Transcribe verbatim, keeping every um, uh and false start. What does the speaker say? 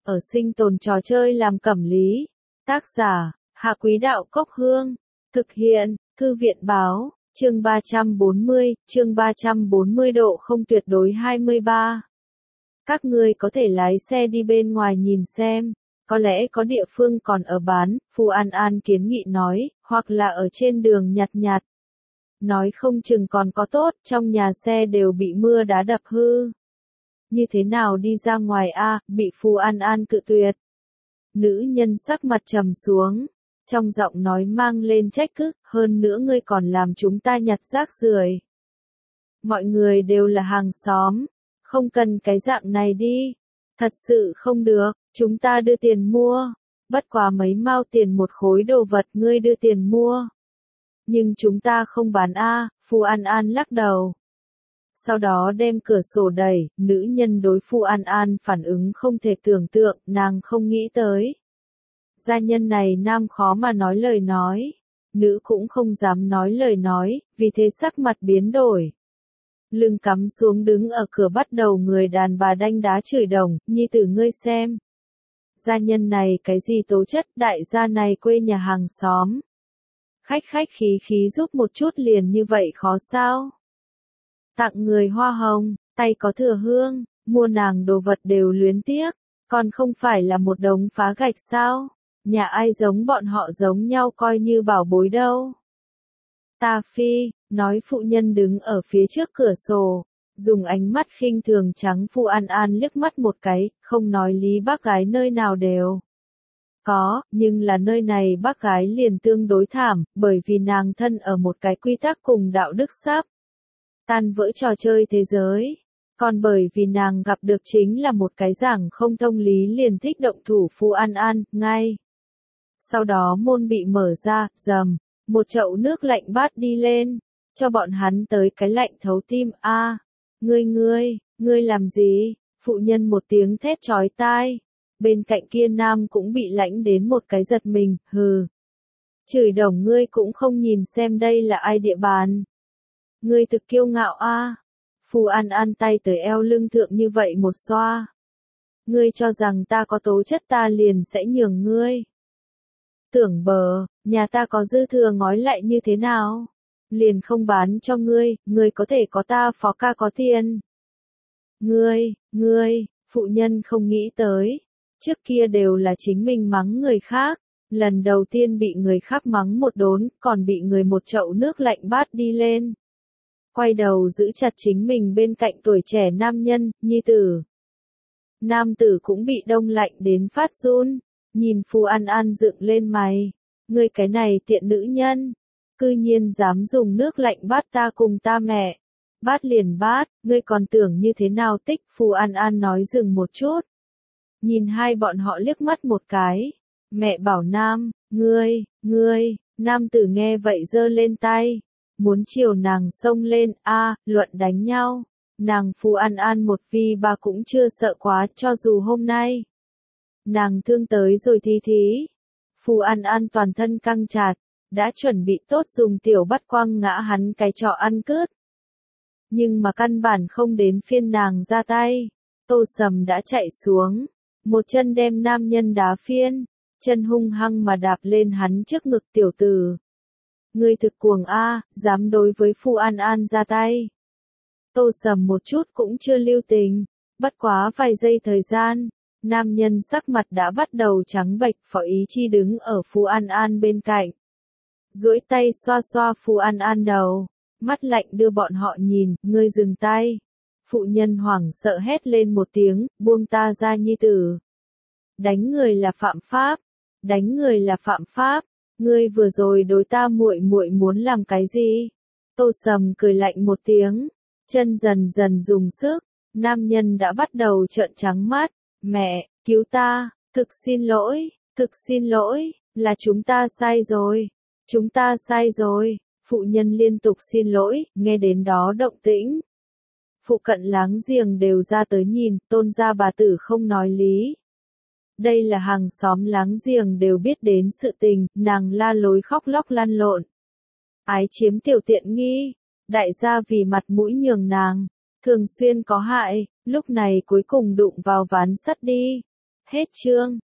ở sinh tồn trò chơi làm cẩm lý. Tác giả, Hạ Quý Đạo Cốc Hương. Thực hiện, Thư viện báo, chương ba trăm bốn mươi, chương ba trăm bốn mươi độ không tuyệt đối hai mươi ba. Các ngươi có thể lái xe đi bên ngoài nhìn xem, có lẽ có địa phương còn ở bán, Phu An An kiến nghị nói, hoặc là ở trên đường nhặt nhặt. Nói không chừng còn có tốt, trong nhà xe đều bị mưa đá đập hư. Như thế nào đi ra ngoài a? Bị Phu An An cự tuyệt. Nữ nhân sắc mặt trầm xuống, trong giọng nói mang lên trách cứ, hơn nữa ngươi còn làm chúng ta nhặt rác rưởi. Mọi người đều là hàng xóm, không cần cái dạng này đi. Thật sự không được, chúng ta đưa tiền mua. Bất quá mấy mao tiền một khối đồ vật ngươi đưa tiền mua. Nhưng chúng ta không bán a, Phu An An lắc đầu. Sau đó đem cửa sổ đẩy, nữ nhân đối Phu An An phản ứng không thể tưởng tượng, nàng không nghĩ tới. Gia nhân này nam khó mà nói lời nói, nữ cũng không dám nói lời nói, vì thế sắc mặt biến đổi. Lưng cắm xuống đứng ở cửa bắt đầu người đàn bà đanh đá chửi đồng, nhi tử ngươi xem. Gia nhân này cái gì tố chất, đại gia này quê nhà hàng xóm. Khách khách khí khí giúp một chút liền như vậy khó sao? Tặng người hoa hồng, tay có thừa hương, mua nàng đồ vật đều luyến tiếc, còn không phải là một đống phá gạch sao? Nhà ai giống bọn họ giống nhau coi như bảo bối đâu. Ta phi, nói phụ nhân đứng ở phía trước cửa sổ, dùng ánh mắt khinh thường trắng Phu An An liếc mắt một cái, không nói lý bác gái nơi nào đều. Có, nhưng là nơi này bác gái liền tương đối thảm, bởi vì nàng thân ở một cái quy tắc cùng đạo đức sắp tan vỡ trò chơi thế giới. Còn bởi vì nàng gặp được chính là một cái giảng không thông lý liền thích động thủ Phu An An, ngay. Sau đó môn bị mở ra, rầm, một chậu nước lạnh bát đi lên, cho bọn hắn tới cái lạnh thấu tim, a, à, ngươi ngươi, ngươi làm gì? Phụ nhân một tiếng thét chói tai. Bên cạnh kia nam cũng bị lãnh đến một cái giật mình, hừ. Chửi đồng ngươi cũng không nhìn xem đây là ai địa bàn. Ngươi thực kiêu ngạo a. À. Phu An An tay tới eo lưng thượng như vậy một xoa. Ngươi cho rằng ta có tố chất ta liền sẽ nhường ngươi. Tưởng bờ, nhà ta có dư thừa ngói lại như thế nào? Liền không bán cho ngươi, ngươi có thể có ta phó ca có tiền. Ngươi, ngươi, phụ nhân không nghĩ tới. Trước kia đều là chính mình mắng người khác. Lần đầu tiên bị người khác mắng một đốn, còn bị người một chậu nước lạnh bát đi lên. Quay đầu giữ chặt chính mình bên cạnh tuổi trẻ nam nhân, nhi tử. Nam tử cũng bị đông lạnh đến phát run. Nhìn Phu An An dựng lên mày. Ngươi cái này tiện nữ nhân. Cư nhiên dám dùng nước lạnh bát ta cùng ta mẹ. Bát liền bát, ngươi còn tưởng như thế nào tích? Phu An An nói dừng một chút. Nhìn hai bọn họ liếc mắt một cái. Mẹ bảo nam, ngươi, ngươi, nam tử nghe vậy giơ lên tay. Muốn chiều nàng xông lên, a, à, luận đánh nhau. Nàng Phu An An một vi ba cũng chưa sợ quá cho dù hôm nay. Nàng thương tới rồi thí thí. Phu An An toàn thân căng chặt, đã chuẩn bị tốt dùng tiểu bắt quăng ngã hắn cái trọ ăn cướp. Nhưng mà căn bản không đến phiên nàng ra tay. Tô Sầm đã chạy xuống, một chân đem nam nhân đá phiên, chân hung hăng mà đạp lên hắn trước ngực tiểu tử. Ngươi thực cuồng a, dám đối với Phu An An ra tay. Tô Sầm một chút cũng chưa lưu tình, bất quá vài giây thời gian. Nam nhân sắc mặt đã bắt đầu trắng bệch, Phó Ý Chi đứng ở Phu An An bên cạnh. Duỗi tay xoa xoa Phu An An đầu, mắt lạnh đưa bọn họ nhìn, ngươi dừng tay. Phụ nhân hoảng sợ hét lên một tiếng, buông ta ra nhi tử. Đánh người là phạm pháp, đánh người là phạm pháp, ngươi vừa rồi đối ta muội muội muốn làm cái gì? Tô Sầm cười lạnh một tiếng, chân dần dần dùng sức, nam nhân đã bắt đầu trợn trắng mắt. Mẹ, cứu ta, thực xin lỗi, thực xin lỗi, là chúng ta sai rồi, chúng ta sai rồi, phụ nhân liên tục xin lỗi, nghe đến đó động tĩnh. Phụ cận láng giềng đều ra tới nhìn, Tôn gia bà tử không nói lý. Đây là hàng xóm láng giềng đều biết đến sự tình, nàng la lối khóc lóc lăn lộn. Ái chiếm tiểu tiện nghi, đại gia vì mặt mũi nhường nàng. Thường xuyên có hại, lúc này cuối cùng đụng vào ván sắt đi. Hết chương.